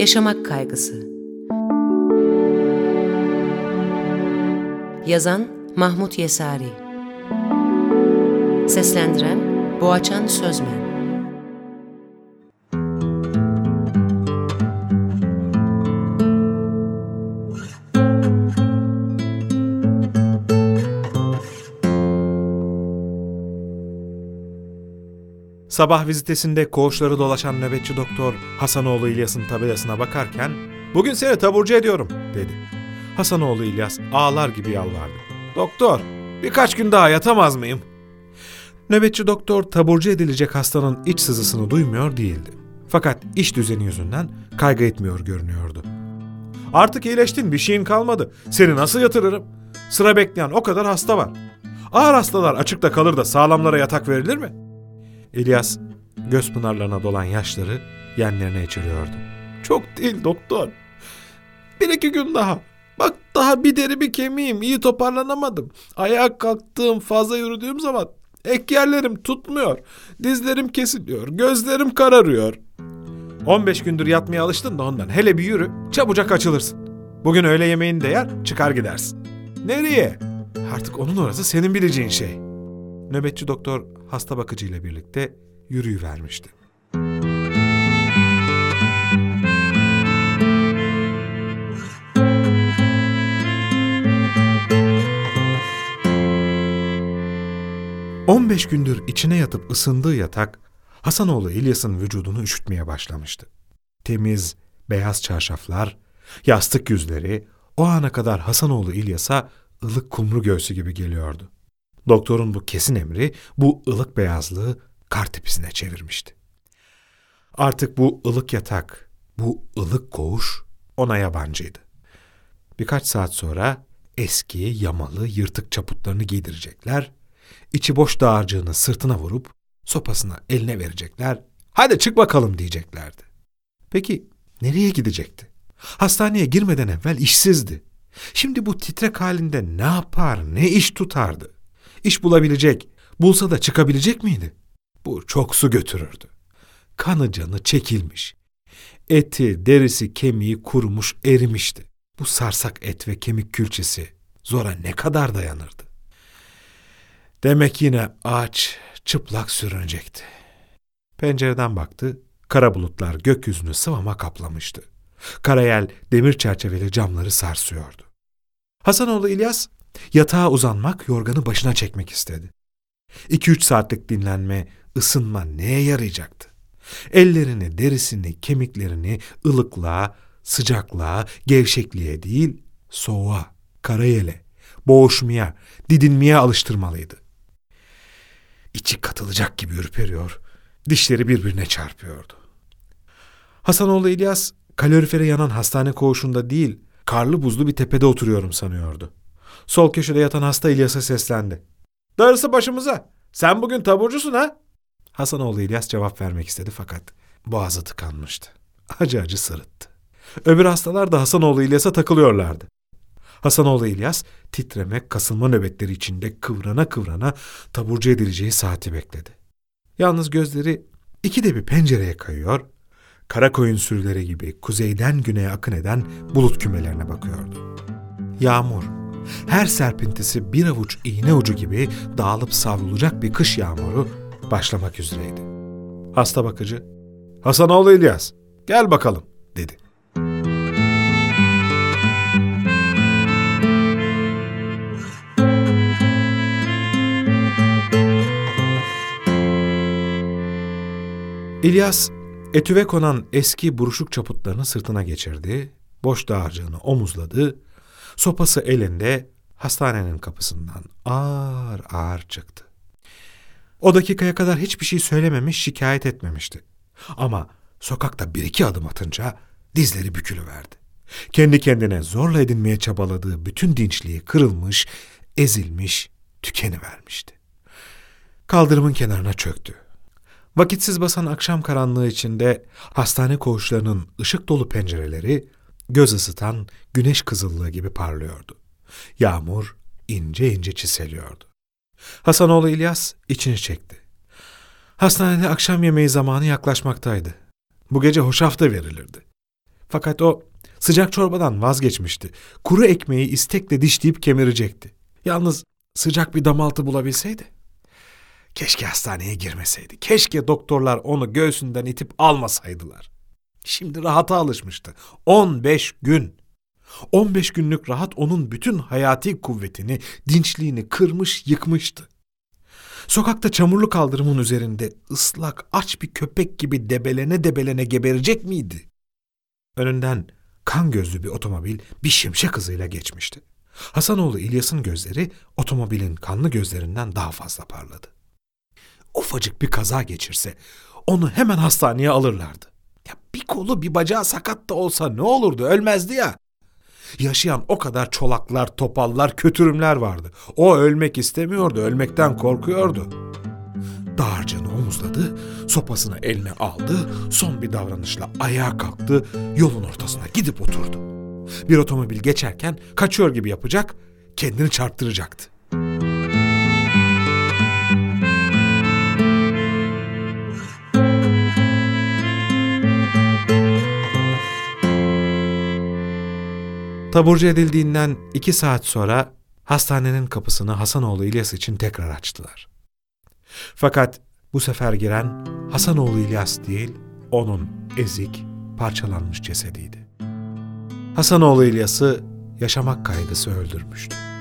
Yaşamak kaygısı. Yazan Mahmut Yesari. Seslendiren Boğaçan Sözmen. Sabah vizitesinde koğuşları dolaşan nöbetçi doktor Hasanoğlu İlyas'ın tabelasına bakarken "Bugün seni taburcu ediyorum," dedi. Hasanoğlu İlyas ağlar gibi yalvardı. "Doktor, birkaç gün daha yatamaz mıyım?" Nöbetçi doktor taburcu edilecek hastanın iç sızısını duymuyor değildi. Fakat iş düzeni yüzünden kaygı etmiyor görünüyordu. "Artık iyileştin, bir şeyin kalmadı. Seni nasıl yatırırım? Sıra bekleyen o kadar hasta var. Ağır hastalar açıkta kalır da sağlamlara yatak verilir mi?" İlyas göz pınarlarına dolan yaşları yenlerine içiriyordu. "Çok değil doktor. 1-2 gün daha. Bak daha bir deri bir kemiğim, iyi toparlanamadım. Ayağa kalktığım, fazla yürüdüğüm zaman ek yerlerim tutmuyor. Dizlerim kesiliyor, gözlerim kararıyor. 15 gündür yatmaya alıştın da ondan. Hele bir yürü, çabucak açılırsın. Bugün öğle yemeğini de yer, çıkar gidersin." "Nereye?" "Artık onun orası senin bileceğin şey." Nöbetçi doktor hasta bakıcıyla birlikte yürüyüvermişti. "15 gündür içine yatıp ısındığı yatak Hasanoğlu İlyas'ın vücudunu üşütmeye başlamıştı. Temiz, beyaz çarşaflar, yastık yüzleri o ana kadar Hasanoğlu İlyas'a ılık kumru göğsü gibi geliyordu. Doktorun bu kesin emri bu ılık beyazlığı kar tipisine çevirmişti. Artık bu ılık yatak, bu ılık koğuş ona yabancıydı. Birkaç saat sonra eski, yamalı, yırtık çaputlarını giydirecekler, içi boş dağarcığını sırtına vurup sopasını eline verecekler, "Hadi çık bakalım," diyeceklerdi. Peki nereye gidecekti? Hastaneye girmeden evvel işsizdi. Şimdi bu titrek halinde ne yapar, ne iş tutardı? İş bulabilecek, bulsa da çıkabilecek miydi? Bu çok su götürürdü. Kanı canı çekilmiş. Eti, derisi, kemiği kurumuş, erimişti. Bu sarsak et ve kemik külçesi zora ne kadar dayanırdı? Demek yine aç, çıplak sürünecekti. Pencereden baktı, kara bulutlar gökyüzünü sıvama kaplamıştı. Karayel demir çerçeveli camları sarsıyordu. Hasanoğlu İlyas yatağa uzanmak, yorganı başına çekmek istedi. 2-3 saatlik dinlenme, ısınma neye yarayacaktı? Ellerini, derisini, kemiklerini ılıklığa, sıcaklığa, gevşekliğe değil, soğuğa, karayele, boğuşmaya, didinmeye alıştırmalıydı. İçi katılacak gibi ürperiyor, dişleri birbirine çarpıyordu. Hasanoğlu İlyas, kalorifere yanan hastane koğuşunda değil, karlı buzlu bir tepede oturuyorum sanıyordu. Sol köşede yatan hasta İlyas'a seslendi. "Darısı başımıza. Sen bugün taburcusun ha?" Hasanoğlu İlyas cevap vermek istedi fakat boğazı tıkanmıştı. Acı acı sırıttı. Öbür hastalar da Hasanoğlu İlyas'a takılıyorlardı. Hasanoğlu İlyas titreme, kasılma nöbetleri içinde kıvrana kıvrana taburcu edileceği saati bekledi. Yalnız gözleri ikide bir pencereye kayıyor, kara koyun sürüleri gibi kuzeyden güneye akın eden bulut kümelerine bakıyordu. Yağmur, her serpintisi bir avuç iğne ucu gibi dağılıp savrulacak bir kış yağmuru başlamak üzereydi. Hasta bakıcı, "Hasanoğlu İlyas, gel bakalım," dedi. İlyas, etüve konan eski buruşuk çaputlarını sırtına geçirdi, boş dağarcığını omuzladı, sopası elinde hastanenin kapısından ağır ağır çıktı. O dakikaya kadar hiçbir şey söylememiş, şikayet etmemişti. Ama sokakta 1-2 adım atınca dizleri bükülüverdi. Kendi kendine zorla edinmeye çabaladığı bütün dinçliği kırılmış, ezilmiş, tükenivermişti. Kaldırımın kenarına çöktü. Vakitsiz basan akşam karanlığı içinde hastane koğuşlarının ışık dolu pencereleri göz ısıtan güneş kızıllığı gibi parlıyordu. Yağmur ince ince çiseliyordu. Hasanoğlu İlyas içini çekti. Hastanede akşam yemeği zamanı yaklaşmaktaydı. Bu gece hoşafta verilirdi. Fakat o sıcak çorbadan vazgeçmişti. Kuru ekmeği istekle dişleyip kemirecekti. Yalnız sıcak bir damaltı bulabilseydi. Keşke hastaneye girmeseydi. Keşke doktorlar onu göğsünden itip almasaydılar. Şimdi rahata alışmıştı. 15 gün. 15 günlük rahat onun bütün hayati kuvvetini, dinçliğini kırmış, yıkmıştı. Sokakta çamurlu kaldırımın üzerinde ıslak, aç bir köpek gibi debelene debelene geberecek miydi? Önünden kan gözlü bir otomobil bir şimşek hızıyla geçmişti. Hasanoğlu İlyas'ın gözleri otomobilin kanlı gözlerinden daha fazla parladı. Ufacık bir kaza geçirse onu hemen hastaneye alırlardı. Ya bir kolu bir bacağı sakat da olsa ne olurdu, ölmezdi ya. Yaşayan o kadar çolaklar, topallar, kötürümler vardı. O ölmek istemiyordu, ölmekten korkuyordu. Dağarcığını omuzladı, sopasını eline aldı, son bir davranışla ayağa kalktı, yolun ortasına gidip oturdu. Bir otomobil geçerken kaçıyor gibi yapacak, kendini çarptıracaktı. Taburcu edildiğinden 2 saat sonra hastanenin kapısını Hasanoğlu İlyas için tekrar açtılar. Fakat bu sefer giren Hasanoğlu İlyas değil, onun ezik, parçalanmış cesediydi. Hasanoğlu İlyas'ı yaşamak kaygısı öldürmüştü.